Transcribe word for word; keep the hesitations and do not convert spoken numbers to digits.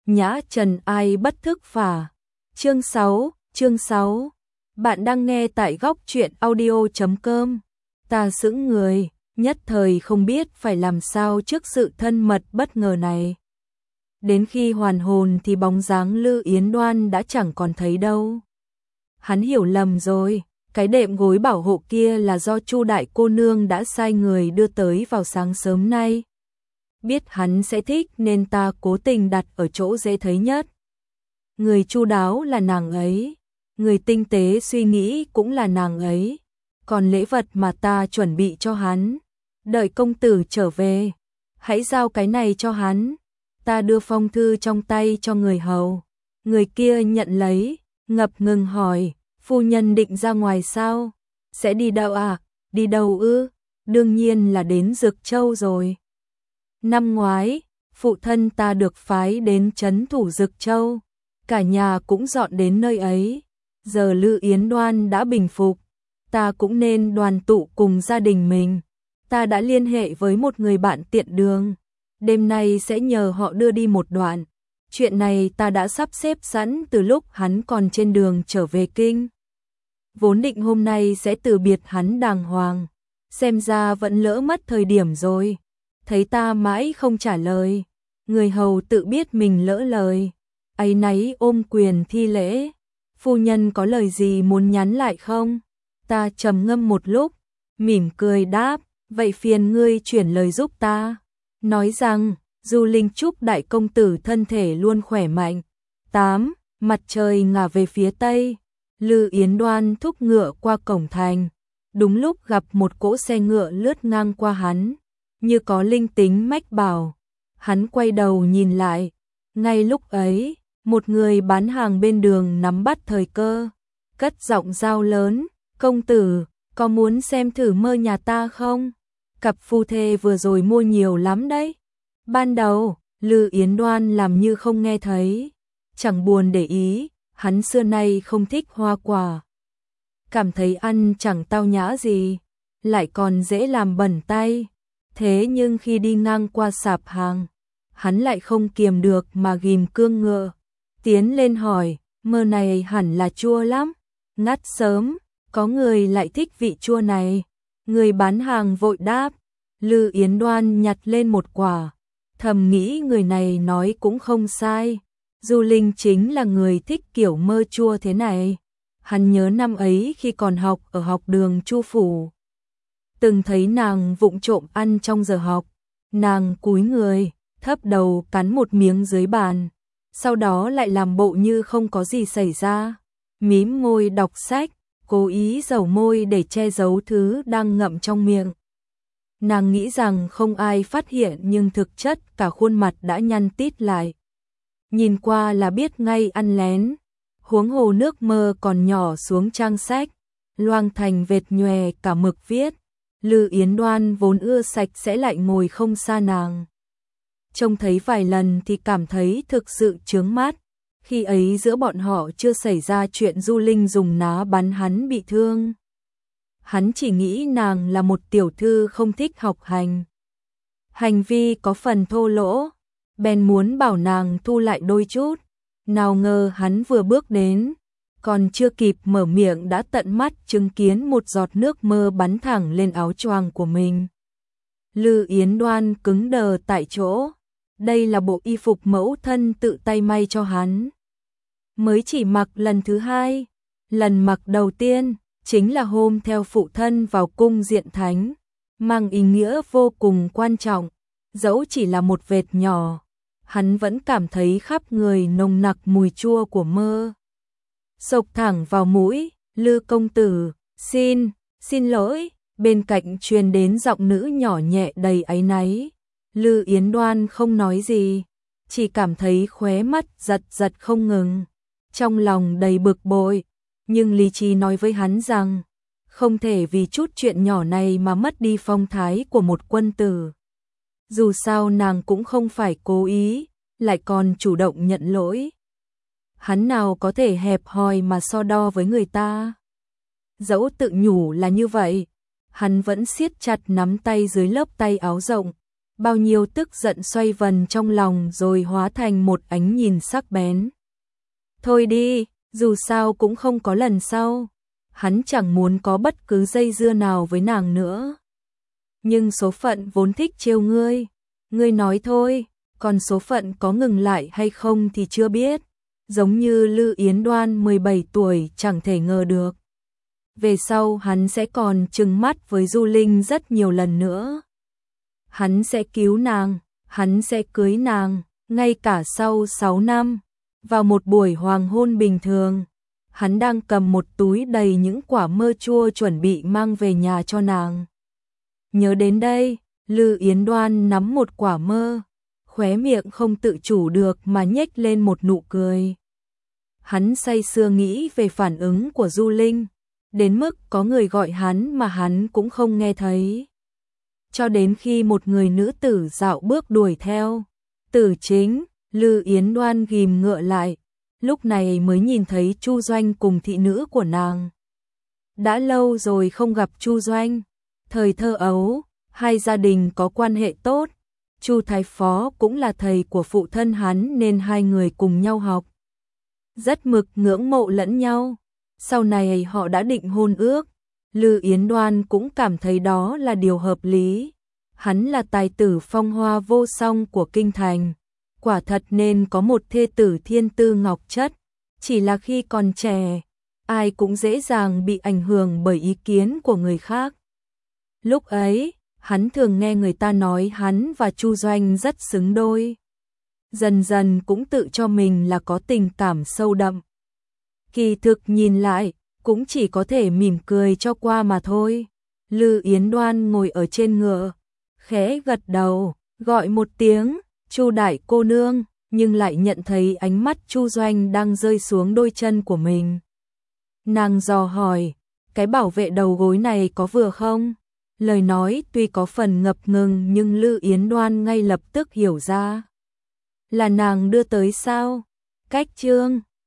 Nhã trần ai bất thức phả. Chương sáu, chương sáu. Bạn đang nghe tại góc truyện audio chấm com. Ta sững người, nhất thời không biết phải làm sao trước sự thân mật bất ngờ này. Đến khi hoàn hồn thì bóng dáng Lư Yến Đoan đã chẳng còn thấy đâu. Hắn hiểu lầm rồi, cái đệm gối bảo hộ kia là do Chu đại cô nương đã sai người đưa tới vào sáng sớm nay. Biết hắn sẽ thích nên ta cố tình đặt ở chỗ dễ thấy nhất. Người chu đáo là nàng ấy, người tinh tế suy nghĩ cũng là nàng ấy. Còn lễ vật mà ta chuẩn bị cho hắn, đợi công tử trở về, hãy giao cái này cho hắn. Ta đưa phong thư trong tay cho người hầu. Người kia nhận lấy, ngập ngừng hỏi, phu nhân định ra ngoài sao? Sẽ đi đâu à? Đi đâu ư? Đương nhiên là đến Dực Châu rồi. Năm ngoái, phụ thân ta được phái đến trấn thủ Dực Châu, cả nhà cũng dọn đến nơi ấy. Giờ Lư Yến Đoan đã bình phục, ta cũng nên đoàn tụ cùng gia đình mình. Ta đã liên hệ với một người bạn tiện đường, đêm nay sẽ nhờ họ đưa đi một đoạn. Chuyện này ta đã sắp xếp sẵn từ lúc hắn còn trên đường trở về kinh. Vốn định hôm nay sẽ từ biệt hắn đàng hoàng, xem ra vẫn lỡ mất thời điểm rồi. Thấy ta mãi không trả lời, người hầu tự biết mình lỡ lời, áy náy ôm quyền thi lễ. Phu nhân có lời gì muốn nhắn lại không? Ta trầm ngâm một lúc, mỉm cười đáp, vậy phiền ngươi chuyển lời giúp ta. Nói rằng, Du Linh chúc đại công tử thân thể luôn khỏe mạnh. tám. Mặt trời ngả về phía tây, Lư Yến Đoan thúc ngựa qua cổng thành. Đúng lúc gặp một cỗ xe ngựa lướt ngang qua hắn, như có linh tính mách bảo. Hắn quay đầu nhìn lại, ngay lúc ấy, một người bán hàng bên đường nắm bắt thời cơ, cất giọng rao lớn, công tử, có muốn xem thử mơ nhà ta không? Cặp phu thê vừa rồi mua nhiều lắm đấy. Ban đầu, Lư Yến Đoan làm như không nghe thấy, chẳng buồn để ý, hắn xưa nay không thích hoa quả. Cảm thấy ăn chẳng tao nhã gì, lại còn dễ làm bẩn tay. Thế nhưng khi đi ngang qua sạp hàng, hắn lại không kiềm được mà ghim cương ngựa, tiến lên hỏi, mơ này hẳn là chua lắm. Ngắt sớm, có người lại thích vị chua này. Người bán hàng vội đáp. Lư Yến Đoan nhặt lên một quả, thầm nghĩ người này nói cũng không sai. Du Linh chính là người thích kiểu mơ chua thế này. Hắn nhớ năm ấy khi còn học ở học đường Chu phủ, từng thấy nàng vụng trộm ăn trong giờ học. Nàng cúi người, thấp đầu cắn một miếng dưới bàn, sau đó lại làm bộ như không có gì xảy ra, mím môi đọc sách, cố ý dầu môi để che giấu thứ đang ngậm trong miệng. Nàng nghĩ rằng không ai phát hiện nhưng thực chất cả khuôn mặt đã nhăn tít lại. Nhìn qua là biết ngay ăn lén. Huống hồ nước mơ còn nhỏ xuống trang sách, loang thành vệt nhòe cả mực viết. Lư Yến Đoan vốn ưa sạch sẽ lại ngồi không xa nàng. Trông thấy vài lần thì cảm thấy thực sự chướng mắt. Khi ấy giữa bọn họ chưa xảy ra chuyện Du Linh dùng ná bắn hắn bị thương. Hắn chỉ nghĩ nàng là một tiểu thư không thích học hành. Hành vi có phần thô lỗ, bèn muốn bảo nàng thu lại đôi chút. Nào ngờ hắn vừa bước đến, còn chưa kịp mở miệng đã tận mắt chứng kiến một giọt nước mơ bắn thẳng lên áo choàng của mình. Lư Yến Đoan cứng đờ tại chỗ. Đây là bộ y phục mẫu thân tự tay may cho hắn. Mới chỉ mặc lần thứ hai, lần mặc đầu tiên chính là hôm theo phụ thân vào cung diện thánh, mang ý nghĩa vô cùng quan trọng. Dẫu chỉ là một vệt nhỏ, hắn vẫn cảm thấy khắp người nồng nặc mùi chua của mơ. Xộc thẳng vào mũi, Lư công tử, xin, xin lỗi, bên cạnh truyền đến giọng nữ nhỏ nhẹ đầy áy náy. Lư Yến Đoan không nói gì, chỉ cảm thấy khóe mắt giật giật không ngừng, trong lòng đầy bực bội, nhưng lý trí nói với hắn rằng, không thể vì chút chuyện nhỏ này mà mất đi phong thái của một quân tử. Dù sao nàng cũng không phải cố ý, lại còn chủ động nhận lỗi. Hắn nào có thể hẹp hòi mà so đo với người ta. Dẫu tự nhủ là như vậy, hắn vẫn siết chặt nắm tay dưới lớp tay áo rộng, bao nhiêu tức giận xoay vần trong lòng rồi hóa thành một ánh nhìn sắc bén. Thôi đi, dù sao cũng không có lần sau. Hắn chẳng muốn có bất cứ dây dưa nào với nàng nữa. Nhưng số phận vốn thích trêu ngươi. Ngươi nói thôi, còn số phận có ngừng lại hay không thì chưa biết. Giống như Lư Yến Đoan mười bảy tuổi chẳng thể ngờ được. Về sau hắn sẽ còn trừng mắt với Du Linh rất nhiều lần nữa. Hắn sẽ cứu nàng, hắn sẽ cưới nàng, ngay cả sau sáu năm. Vào một buổi hoàng hôn bình thường, hắn đang cầm một túi đầy những quả mơ chua chuẩn bị mang về nhà cho nàng. Nhớ đến đây, Lư Yến Đoan nắm một quả mơ, khóe miệng không tự chủ được mà nhếch lên một nụ cười. Hắn say sưa nghĩ về phản ứng của Du Linh, đến mức có người gọi hắn mà hắn cũng không nghe thấy. Cho đến khi một người nữ tử dạo bước đuổi theo, Tử Chính, Lư Yến Đoan ghim ngựa lại, lúc này mới nhìn thấy Chu Doanh cùng thị nữ của nàng. Đã lâu rồi không gặp Chu Doanh, thời thơ ấu, hai gia đình có quan hệ tốt, Chu Thái Phó cũng là thầy của phụ thân hắn nên hai người cùng nhau học. Rất mực ngưỡng mộ lẫn nhau, sau này họ đã định hôn ước, Lư Yến Đoan cũng cảm thấy đó là điều hợp lý. Hắn là tài tử phong hoa vô song của kinh thành, quả thật nên có một thê tử thiên tư ngọc chất, chỉ là khi còn trẻ, ai cũng dễ dàng bị ảnh hưởng bởi ý kiến của người khác. Lúc ấy, hắn thường nghe người ta nói hắn và Chu Doanh rất xứng đôi. Dần dần cũng tự cho mình là có tình cảm sâu đậm. Kỳ thực nhìn lại, cũng chỉ có thể mỉm cười cho qua mà thôi. Lư Yến Đoan ngồi ở trên ngựa, khẽ gật đầu, gọi một tiếng, Chu đại cô nương, nhưng lại nhận thấy ánh mắt Chu Doanh đang rơi xuống đôi chân của mình. Nàng dò hỏi, cái bảo vệ đầu gối này có vừa không? Lời nói tuy có phần ngập ngừng nhưng Lư Yến Đoan ngay lập tức hiểu ra. Là nàng đưa tới sao? Cách chương